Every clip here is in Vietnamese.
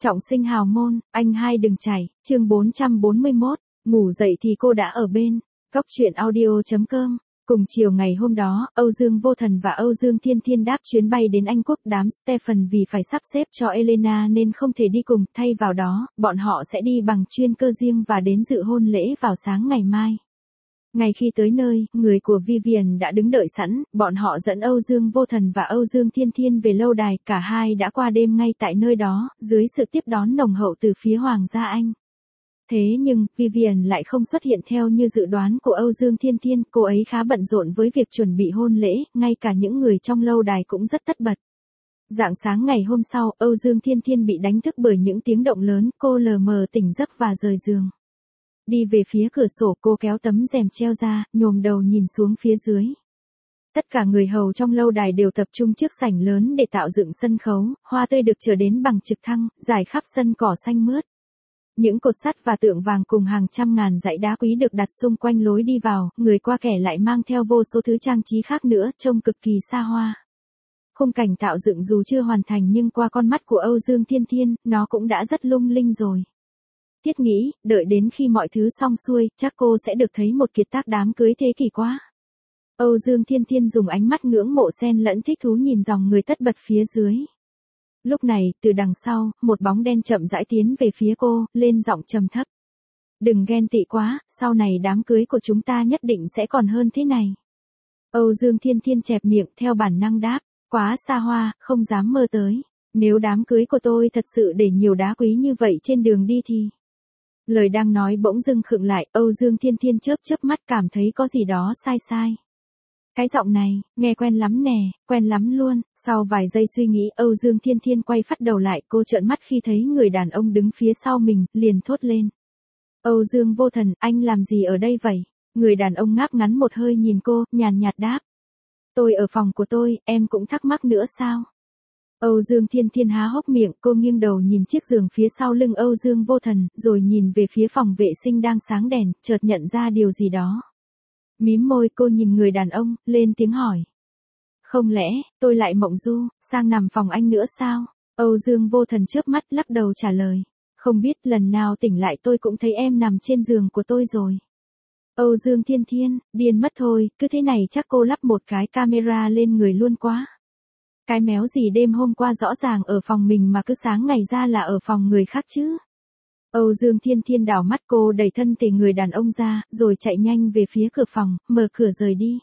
Trọng sinh hào môn, anh hai đừng chảy, chương 441, ngủ dậy thì cô đã ở bên, góc truyện audio.com. Cùng chiều ngày hôm đó, Âu Dương Vô Thần và Âu Dương Thiên Thiên đáp chuyến bay đến Anh Quốc. Đám Stephen vì phải sắp xếp cho Elena nên không thể đi cùng, thay vào đó, bọn họ sẽ đi bằng chuyên cơ riêng và đến dự hôn lễ vào sáng ngày mai. Ngay khi tới nơi, người của Vivian đã đứng đợi sẵn, bọn họ dẫn Âu Dương Vô Thần và Âu Dương Thiên Thiên về lâu đài, cả hai đã qua đêm ngay tại nơi đó, dưới sự tiếp đón nồng hậu từ phía Hoàng gia Anh. Thế nhưng, Vivian lại không xuất hiện theo như dự đoán của Âu Dương Thiên Thiên, cô ấy khá bận rộn với việc chuẩn bị hôn lễ, ngay cả những người trong lâu đài cũng rất tất bật. Rạng sáng ngày hôm sau, Âu Dương Thiên Thiên bị đánh thức bởi những tiếng động lớn, cô lờ mờ tỉnh giấc và rời giường. Đi về phía cửa sổ, cô kéo tấm rèm treo ra, nhổm đầu nhìn xuống phía dưới. Tất cả người hầu trong lâu đài đều tập trung trước sảnh lớn để tạo dựng sân khấu, hoa tươi được chở đến bằng trực thăng, rải khắp sân cỏ xanh mướt. Những cột sắt và tượng vàng cùng hàng trăm ngàn dãy đá quý được đặt xung quanh lối đi vào, người qua kẻ lại mang theo vô số thứ trang trí khác nữa, trông cực kỳ xa hoa. Khung cảnh tạo dựng dù chưa hoàn thành nhưng qua con mắt của Âu Dương Thiên Thiên, nó cũng đã rất lung linh rồi. Thiết nghĩ, đợi đến khi mọi thứ xong xuôi, chắc cô sẽ được thấy một kiệt tác đám cưới thế kỷ quá. Âu Dương Thiên Thiên dùng ánh mắt ngưỡng mộ xen lẫn thích thú nhìn dòng người tất bật phía dưới. Lúc này, từ đằng sau, một bóng đen chậm rãi tiến về phía cô, lên giọng trầm thấp. Đừng ghen tị quá, sau này đám cưới của chúng ta nhất định sẽ còn hơn thế này. Âu Dương Thiên Thiên chẹp miệng theo bản năng đáp, quá xa hoa, không dám mơ tới. Nếu đám cưới của tôi thật sự để nhiều đá quý như vậy trên đường đi thì... Lời đang nói bỗng dưng khựng lại, Âu Dương Thiên Thiên chớp mắt cảm thấy có gì đó sai sai. Cái giọng này, nghe quen lắm nè, quen lắm luôn. Sau vài giây suy nghĩ, Âu Dương Thiên Thiên quay phắt đầu lại, cô trợn mắt khi thấy người đàn ông đứng phía sau mình, liền thốt lên. Âu Dương Vô Thần, anh làm gì ở đây vậy? Người đàn ông ngáp ngắn một hơi nhìn cô, nhàn nhạt đáp. Tôi ở phòng của tôi, em cũng thắc mắc nữa sao? Âu Dương Thiên Thiên há hốc miệng, cô nghiêng đầu nhìn chiếc giường phía sau lưng Âu Dương Vô Thần, rồi nhìn về phía phòng vệ sinh đang sáng đèn, chợt nhận ra điều gì đó. Mím môi, cô nhìn người đàn ông, lên tiếng hỏi. Không lẽ, tôi lại mộng du, sang nằm phòng anh nữa sao? Âu Dương Vô Thần chớp mắt lắc đầu trả lời. Không biết lần nào tỉnh lại tôi cũng thấy em nằm trên giường của tôi rồi. Âu Dương Thiên Thiên, điên mất thôi, cứ thế này chắc cô lắp một cái camera lên người luôn quá. Cái méo gì đêm hôm qua rõ ràng ở phòng mình mà cứ sáng ngày ra là ở phòng người khác chứ. Âu Dương Thiên Thiên đảo mắt, cô đẩy thân thể người đàn ông ra, rồi chạy nhanh về phía cửa phòng, mở cửa rời đi.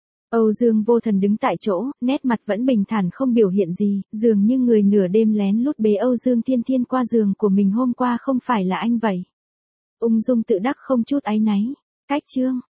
Âu Dương Vô Thần đứng tại chỗ, nét mặt vẫn bình thản không biểu hiện gì, dường như người nửa đêm lén lút bế Âu Dương Thiên Thiên qua giường của mình hôm qua không phải là anh vậy. Ung dung tự đắc không chút áy náy. Cách chương